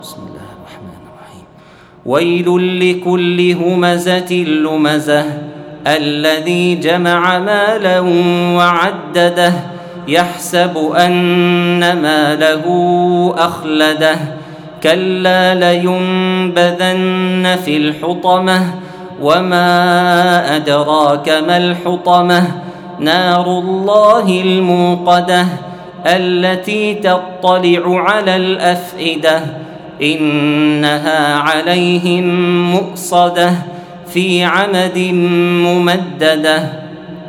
بسم الله الرحمن الرحيم. ويل لكل همزة لمزة الذي جمع مالا وعدده يحسب أن ماله أخلده كلا لينبذن في الحطمة وما أدراك ما الحطمة نار الله الموقدة التي تطلع على الأفئدة إنها عليهم مؤصدة في عمد ممددة.